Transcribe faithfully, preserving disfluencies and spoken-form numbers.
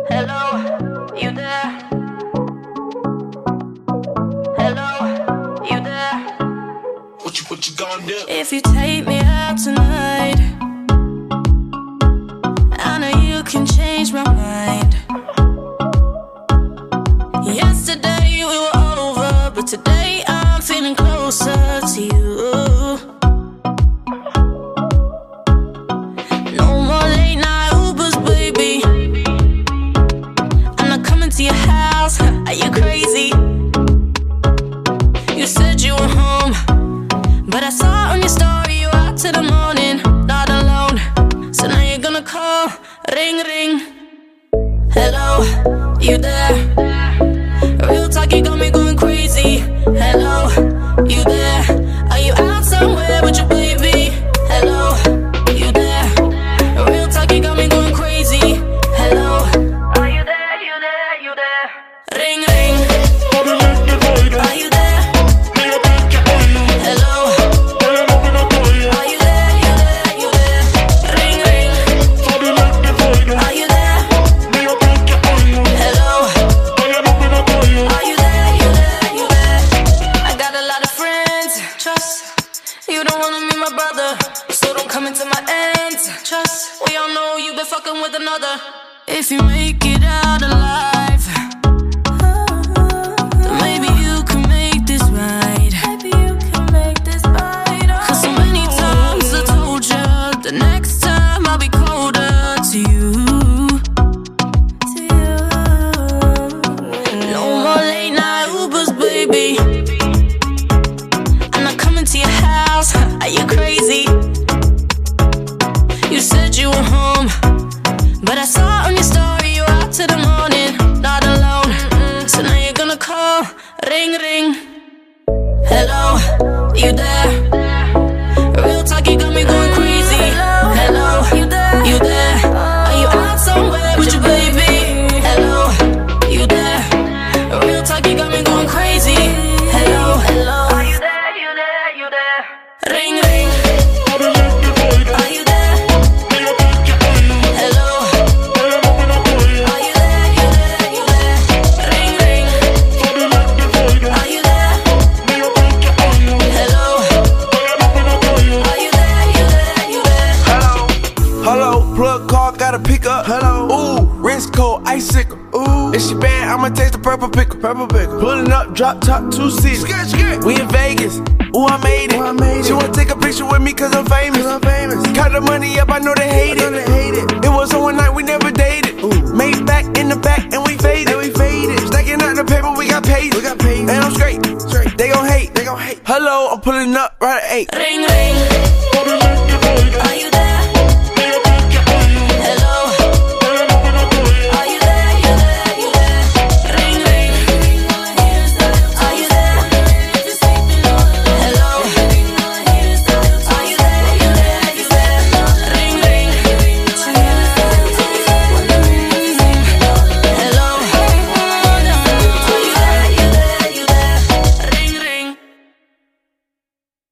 Hello, you there? Hello, you there? What you, what you gonna do? If you take me out tonight, I know you can change my mind. Yesterday we were over, but today I'm feeling closer to you. No more late night Ubers, baby. I'm not coming to your house. Are you crazy? You said you were home, but I saw on your story you out till the morning, not alone. So now you're gonna call, ring ring. Hello, you there? Real talk, you got me going crazy. Hello, you there? Are you out somewhere with your baby? Hello, you there? Real talk, you got me going crazy. Hello, are you there? You there? You there? Ring ring. Are you there? Hello. Are you there? You there? You there? Ring ring. Are you there? Hello. Are you there? You there? You there? I got a lot of friends. Trust. You don't wanna meet my brother, so don't come into my ends. Trust. We all know you've been fucking with another. If you make it out alive, then maybe you can make this right. Maybe you can make this right. Cause so many times I told you the next time I'll be colder to you. To you. No more late night Ubers, baby. I'm not coming to your house. Are you crazy? You said you were home, but I saw on your story you out till the morning, not alone. So now you're gonna call, ring ring. Hello, you there? Real talk, you got me going crazy. Hello, you there? You there? Are you out somewhere with your baby? Hello, you there? Real talk, you got me going crazy. Hello, hello. Are you there? You there? You there? Ring ring. Are you there? Hello. Are you there? You there? You there? Ring ring. Are you there? Hello. Are you there? You there? You there? Hello, hello, plug call, gotta pick up. Hello, ooh, wrist cold, icicle. Ooh, if she bad, I'ma taste the purple pickle. Purple pickle. Pulling up, drop top, two seats. We in Vegas. Ooh, I made it. Ooh, I made it. She wanna take a picture with me cause I'm famous. I'm famous. Count the money up, I know they hate it. They hate it. It was on one night, we never dated. Ooh. Made back in the back and we faded. And we faded. Stacking out the paper, we got paid. We got paid. And I'm straight. straight. They gon' hate. They gon' hate. Hello, I'm pulling up right at eight. Ring ring.